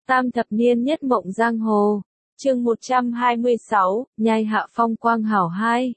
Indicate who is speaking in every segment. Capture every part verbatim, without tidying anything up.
Speaker 1: Tam thập niên nhất mộng giang hồ. Chương một trăm hai mươi sáu, nhai hạ phong quang hảo hai.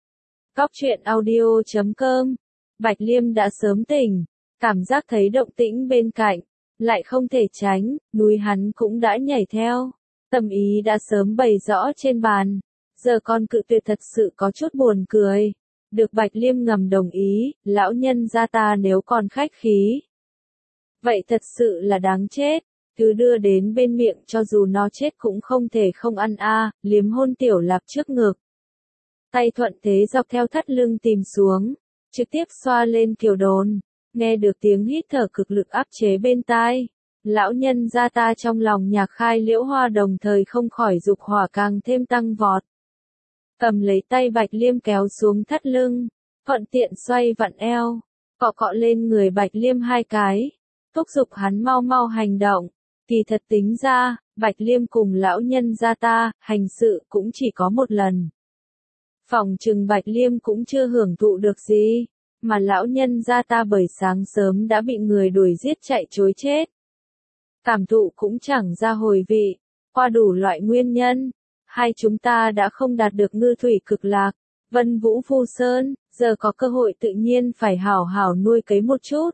Speaker 1: Cóc truyện audio chấm com. Bạch Liêm đã sớm tỉnh, cảm giác thấy động tĩnh bên cạnh, lại không thể tránh, núi hắn cũng đã nhảy theo. Tâm ý đã sớm bày rõ trên bàn, giờ con cự tuyệt thật sự có chút buồn cười. Được Bạch Liêm ngầm đồng ý, lão nhân gia ta nếu còn khách khí. Vậy thật sự là đáng chết. Cứ đưa đến bên miệng cho dù nó chết cũng không thể không ăn a, à, liếm hôn Tiểu Lạp trước ngực. Tay thuận thế dọc theo thắt lưng tìm xuống, trực tiếp xoa lên kiều đồn, nghe được tiếng hít thở cực lực áp chế bên tai. Lão nhân gia ta trong lòng nhạc khai liễu hoa đồng thời không khỏi dục hỏa càng thêm tăng vọt. Cầm lấy tay Bạch Liêm kéo xuống thắt lưng, thuận tiện xoay vặn eo, cọ cọ lên người Bạch Liêm hai cái, thúc giục hắn mau mau hành động. Kỳ thật tính ra, Bạch Liêm cùng lão nhân gia ta, hành sự cũng chỉ có một lần. Phòng trừng Bạch Liêm cũng chưa hưởng thụ được gì, mà lão nhân gia ta bởi sáng sớm đã bị người đuổi giết chạy trối chết. Cảm thụ cũng chẳng ra hồi vị, qua đủ loại nguyên nhân, hai chúng ta đã không đạt được ngư thủy cực lạc, Vân Vũ Phu Sơn, giờ có cơ hội tự nhiên phải hảo hảo nuôi cấy một chút.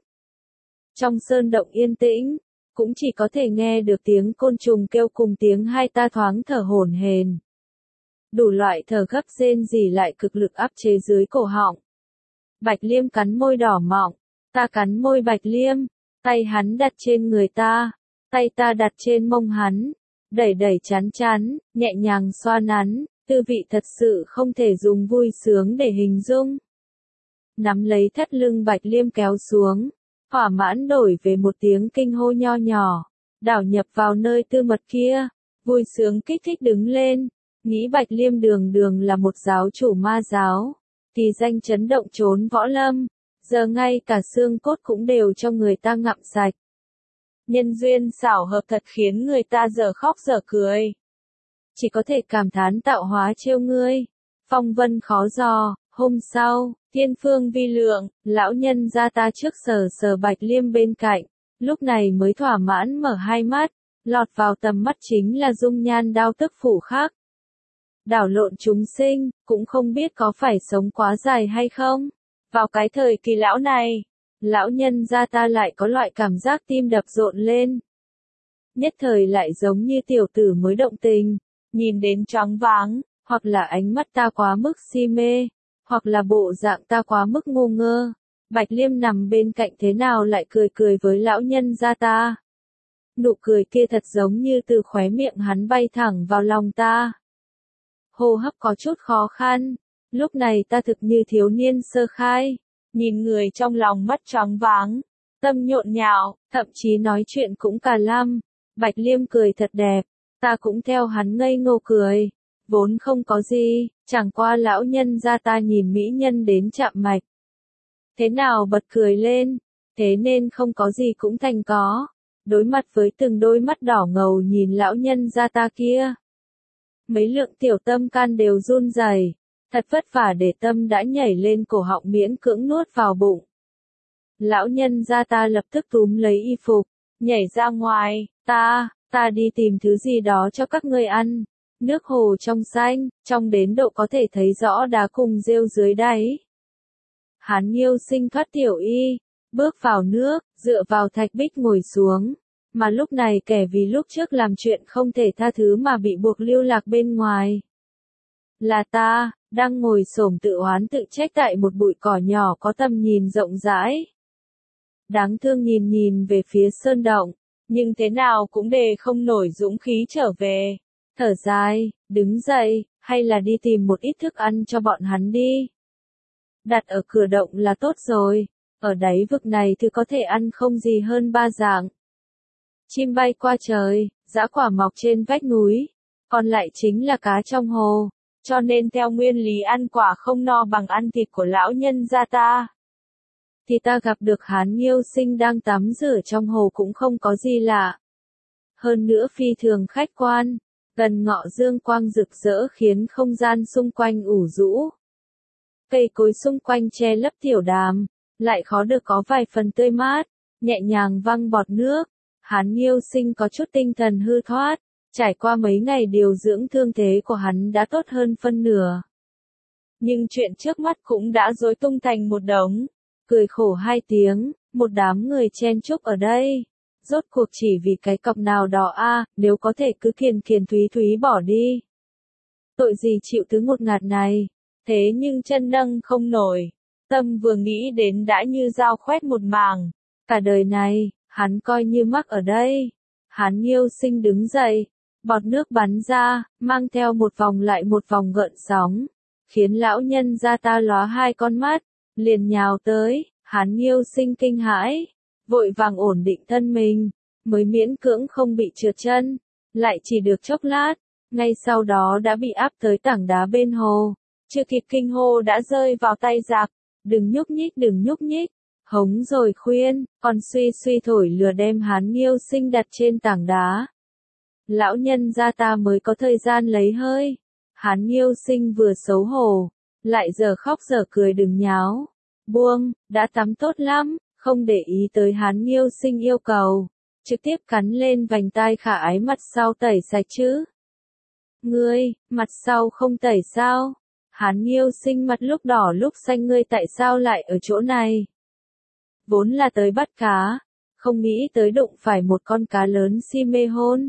Speaker 1: Trong sơn động yên tĩnh, cũng chỉ có thể nghe được tiếng côn trùng kêu cùng tiếng hai ta thoáng thở hổn hển. Đủ loại thở gấp rên rỉ lại cực lực áp chế dưới cổ họng. Bạch Liêm cắn môi đỏ mọng, ta cắn môi Bạch Liêm, tay hắn đặt trên người ta, tay ta đặt trên mông hắn, đẩy đẩy chán chán, nhẹ nhàng xoa nắn, tư vị thật sự không thể dùng vui sướng để hình dung. Nắm lấy thắt lưng Bạch Liêm kéo xuống. Hỏa mãn đổi về một tiếng kinh hô nho nhỏ, đảo nhập vào nơi tư mật kia, vui sướng kích thích đứng lên, nghĩ Bạch Liêm đường đường là một giáo chủ ma giáo, kỳ danh chấn động trốn võ lâm, giờ ngay cả xương cốt cũng đều cho người ta ngậm sạch. Nhân duyên xảo hợp thật khiến người ta dở khóc dở cười. Chỉ có thể cảm thán tạo hóa trêu ngươi, phong vân khó dò. Hôm sau, thiên phương vi lượng, lão nhân gia ta trước sờ sờ Bạch Liêm bên cạnh, lúc này mới thỏa mãn mở hai mắt, lọt vào tầm mắt chính là dung nhan đao tức phủ khắc. Đảo lộn chúng sinh, cũng không biết có phải sống quá dài hay không. Vào cái thời kỳ lão này, lão nhân gia ta lại có loại cảm giác tim đập rộn lên. Nhất thời lại giống như tiểu tử mới động tình, nhìn đến choáng váng, hoặc là ánh mắt ta quá mức si mê. Hoặc là bộ dạng ta quá mức ngu ngơ. Bạch Liêm nằm bên cạnh thế nào lại cười cười với lão nhân gia ta. Nụ cười kia thật giống như từ khóe miệng hắn bay thẳng vào lòng ta. Hô hấp có chút khó khăn, lúc này ta thực như thiếu niên sơ khai, nhìn người trong lòng mắt choáng váng, tâm nhộn nhạo, thậm chí nói chuyện cũng cà lăm. Bạch Liêm cười thật đẹp, ta cũng theo hắn ngây ngô cười. Vốn không có gì, chẳng qua lão nhân gia ta nhìn mỹ nhân đến chạm mạch. Thế nào bật cười lên, thế nên không có gì cũng thành có. Đối mặt với từng đôi mắt đỏ ngầu nhìn lão nhân gia ta kia. Mấy lượng tiểu tâm can đều run rẩy, thật vất vả để tâm đã nhảy lên cổ họng miễn cưỡng nuốt vào bụng. Lão nhân gia ta lập tức túm lấy y phục, nhảy ra ngoài, ta, ta đi tìm thứ gì đó cho các ngươi ăn. Nước hồ trong xanh, trong đến độ có thể thấy rõ đá cùng rêu dưới đáy. Hán Nghiêu Sinh thoát tiểu y, bước vào nước, dựa vào thạch bích ngồi xuống, mà lúc này kẻ vì lúc trước làm chuyện không thể tha thứ mà bị buộc lưu lạc bên ngoài. Là ta, đang ngồi xổm tự oán tự trách tại một bụi cỏ nhỏ có tầm nhìn rộng rãi. Đáng thương nhìn nhìn về phía sơn động, nhưng thế nào cũng đề không nổi dũng khí trở về. Thở dài, đứng dậy, hay là đi tìm một ít thức ăn cho bọn hắn đi. Đặt ở cửa động là tốt rồi, ở đáy vực này thì có thể ăn không gì hơn ba dạng. Chim bay qua trời, dã quả mọc trên vách núi, còn lại chính là cá trong hồ, cho nên theo nguyên lý ăn quả không no bằng ăn thịt của lão nhân gia ta. Thì ta gặp được Hán Nghiêu Sinh đang tắm rửa trong hồ cũng không có gì lạ. Hơn nữa phi thường khách quan. Gần ngọ dương quang rực rỡ khiến không gian xung quanh ủ rũ. Cây cối xung quanh che lấp tiểu đàm, lại khó được có vài phần tươi mát, nhẹ nhàng văng bọt nước. Hán Nghiêu Sinh có chút tinh thần hư thoát, trải qua mấy ngày điều dưỡng thương thế của hắn đã tốt hơn phân nửa. Nhưng chuyện trước mắt cũng đã rối tung thành một đống, cười khổ hai tiếng, một đám người chen chúc ở đây. Rốt cuộc chỉ vì cái cọc nào đó a, à, nếu có thể cứ kiền kiền thúy thúy bỏ đi. Tội gì chịu thứ ngột ngạt này, thế nhưng chân nâng không nổi, tâm vừa nghĩ đến đã như dao khoét một màng, cả đời này, hắn coi như mắc ở đây. Hán Nghiêu Sinh đứng dậy, bọt nước bắn ra, mang theo một vòng lại một vòng gợn sóng, khiến lão nhân gia ta lóa hai con mắt, liền nhào tới. Hán Nghiêu Sinh kinh hãi, vội vàng ổn định thân mình, mới miễn cưỡng không bị trượt chân, lại chỉ được chốc lát, ngay sau đó đã bị áp tới tảng đá bên hồ, chưa kịp kinh hô đã rơi vào tay giặc, đừng nhúc nhích đừng nhúc nhích, hống rồi khuyên, còn suy suy thổi lừa đem Hán Nghiêu Sinh đặt trên tảng đá. Lão nhân gia ta mới có thời gian lấy hơi, Hán Nghiêu Sinh vừa xấu hổ, lại giờ khóc giờ cười đừng nháo. Buông, đã tắm tốt lắm, không để ý tới Hán Nghiêu Sinh yêu cầu, trực tiếp cắn lên vành tai khả ái mặt sau tẩy sạch chứ. Ngươi, mặt sau không tẩy sao? Hán Nghiêu Sinh mặt lúc đỏ lúc xanh, ngươi tại sao lại ở chỗ này? Vốn là tới bắt cá, không nghĩ tới đụng phải một con cá lớn si mê hôn.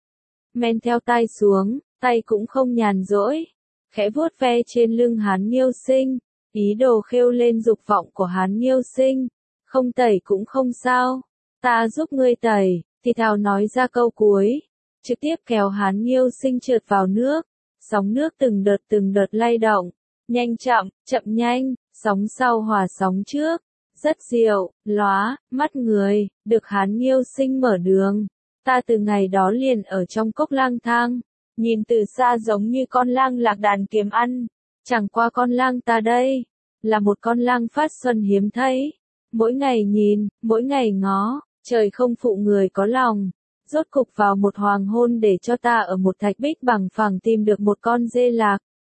Speaker 1: Men theo tai xuống, tay cũng không nhàn rỗi, khẽ vuốt ve trên lưng Hán Nghiêu Sinh. Ý đồ khêu lên dục vọng của Hán Nghiêu Sinh, không tẩy cũng không sao, ta giúp ngươi tẩy, thì thào nói ra câu cuối, trực tiếp kéo Hán Nghiêu Sinh trượt vào nước, sóng nước từng đợt từng đợt lay động, nhanh chậm, chậm nhanh, sóng sau hòa sóng trước, rất diệu, lóa, mắt người, được Hán Nghiêu Sinh mở đường, ta từ ngày đó liền ở trong cốc lang thang, nhìn từ xa giống như con lang lạc đàn kiếm ăn. Chẳng qua con lang ta đây, là một con lang phát xuân hiếm thấy, mỗi ngày nhìn, mỗi ngày ngó, trời không phụ người có lòng, rốt cục vào một hoàng hôn để cho ta ở một thạch bích bằng phẳng tìm được một con dê lạc.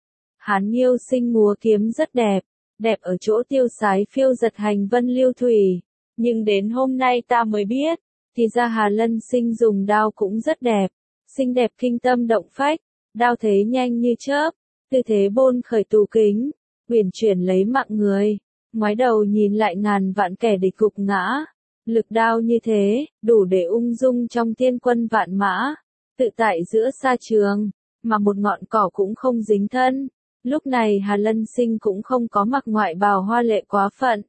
Speaker 1: Hán Nghiêu Sinh múa kiếm rất đẹp, đẹp ở chỗ tiêu sái phiêu giật hành vân lưu thủy, nhưng đến hôm nay ta mới biết, thì ra Hà Lân Sinh dùng đao cũng rất đẹp, xinh đẹp kinh tâm động phách, đao thế nhanh như chớp. Tư thế bôn khởi tù kính, uyển chuyển lấy mạng người, ngoái đầu nhìn lại ngàn vạn kẻ địch gục ngã, lực đao như thế, đủ để ung dung trong thiên quân vạn mã, tự tại giữa sa trường, mà một ngọn cỏ cũng không dính thân. Lúc này Hà Lân Sinh cũng không có mặc ngoại bào hoa lệ quá phận.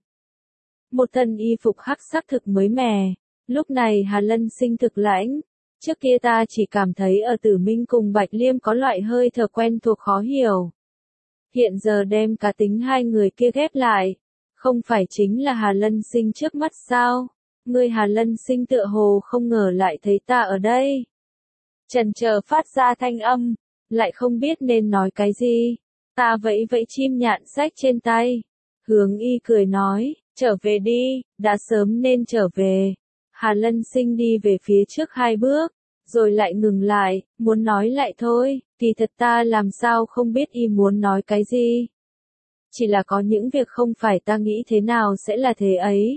Speaker 1: Một thân y phục hắc sắc thực mới mẻ, lúc này Hà Lân Sinh thực lãnh. Trước kia ta chỉ cảm thấy ở Tử Minh cùng Bạch Liêm có loại hơi thở quen thuộc khó hiểu. Hiện giờ đem cá tính hai người kia ghép lại, không phải chính là Hà Lân Sinh trước mắt sao? Ngươi Hà Lân Sinh tựa hồ không ngờ lại thấy ta ở đây. Chần chờ phát ra thanh âm, lại không biết nên nói cái gì. Ta vẫy vẫy chim nhạn sách trên tay. Hướng Y cười nói, trở về đi, đã sớm nên trở về. Hà Lân Sinh đi về phía trước hai bước, rồi lại ngừng lại, muốn nói lại thôi, thì thật ta làm sao không biết Y muốn nói cái gì. Chỉ là có những việc không phải ta nghĩ thế nào sẽ là thế ấy.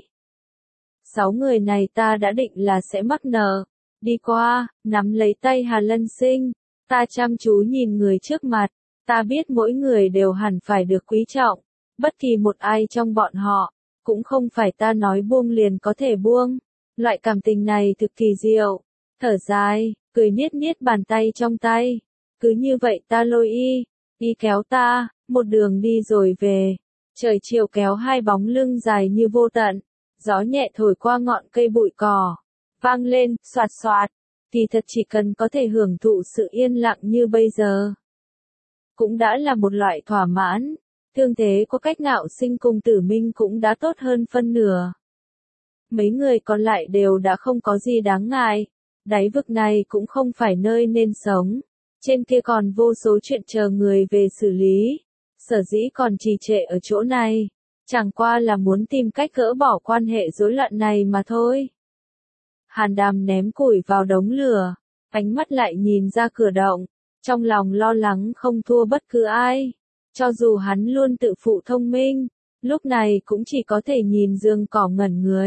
Speaker 1: Sáu người này ta đã định là sẽ mắc nợ. Đi qua, nắm lấy tay Hà Lân Sinh, ta chăm chú nhìn người trước mặt, ta biết mỗi người đều hẳn phải được quý trọng, bất kỳ một ai trong bọn họ, cũng không phải ta nói buông liền có thể buông. Loại cảm tình này thực kỳ diệu. Thở dài, cười niết niết bàn tay trong tay. Cứ như vậy ta lôi Y, Y kéo ta, một đường đi rồi về. Trời chiều kéo hai bóng lưng dài như vô tận. Gió nhẹ thổi qua ngọn cây bụi cỏ. Vang lên, xoạt xoạt. Thì thật chỉ cần có thể hưởng thụ sự yên lặng như bây giờ, cũng đã là một loại thỏa mãn. Thương thế của Cách Ngạo Sinh cùng Tử Minh cũng đã tốt hơn phân nửa. Mấy người còn lại đều đã không có gì đáng ngại. Đáy vực này cũng không phải nơi nên sống. Trên kia còn vô số chuyện chờ người về xử lý. Sở dĩ còn trì trệ ở chỗ này, chẳng qua là muốn tìm cách gỡ bỏ quan hệ rối loạn này mà thôi. Hàn Đàm ném củi vào đống lửa, ánh mắt lại nhìn ra cửa động, trong lòng lo lắng không thua bất cứ ai. Cho dù hắn luôn tự phụ thông minh, lúc này cũng chỉ có thể nhìn giường cỏ ngẩn người.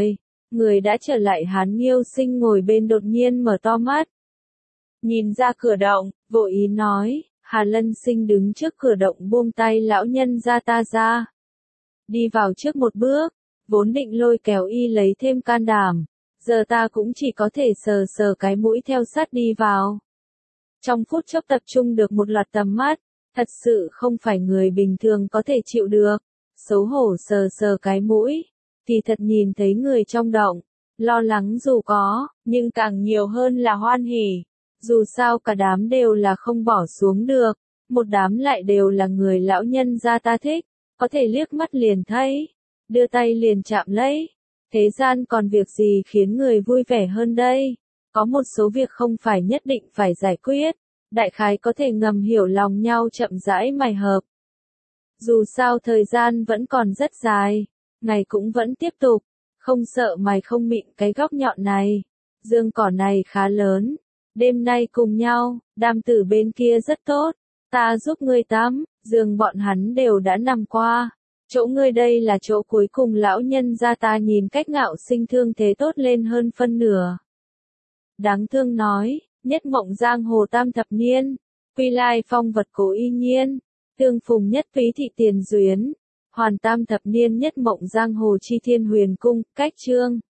Speaker 1: Người đã trở lại Hán Nghiêu Sinh ngồi bên đột nhiên mở to mắt. Nhìn ra cửa động, vội ý nói, Hà Lân Sinh đứng trước cửa động buông tay lão nhân ra ta ra. Đi vào trước một bước, vốn định lôi kéo y lấy thêm can đảm, giờ ta cũng chỉ có thể sờ sờ cái mũi theo sát đi vào. Trong phút chốc tập trung được một loạt tầm mắt, thật sự không phải người bình thường có thể chịu được, xấu hổ sờ sờ cái mũi, thì thật nhìn thấy người trong động, lo lắng dù có, nhưng càng nhiều hơn là hoan hỉ, dù sao cả đám đều là không bỏ xuống được, một đám lại đều là người lão nhân gia ta thích, có thể liếc mắt liền thấy, đưa tay liền chạm lấy. Thế gian còn việc gì khiến người vui vẻ hơn đây? Có một số việc không phải nhất định phải giải quyết, đại khái có thể ngầm hiểu lòng nhau chậm rãi mài hợp. Dù sao thời gian vẫn còn rất dài, ngày cũng vẫn tiếp tục, không sợ mày không mịn cái góc nhọn này. Dương cỏ này khá lớn, đêm nay cùng nhau, đam tử bên kia rất tốt, ta giúp ngươi tắm, giường bọn hắn đều đã nằm qua. Chỗ ngươi đây là chỗ cuối cùng lão nhân gia ta nhìn cách ngạo sinh thương thế tốt lên hơn phân nửa. Đáng thương nói, nhất mộng giang hồ tam thập niên, quy lai phong vật cố y nhiên, tương phùng nhất phí thị tiền duyến, hoàn tam thập niên nhất mộng giang hồ chi thiên huyền cung, cách chương.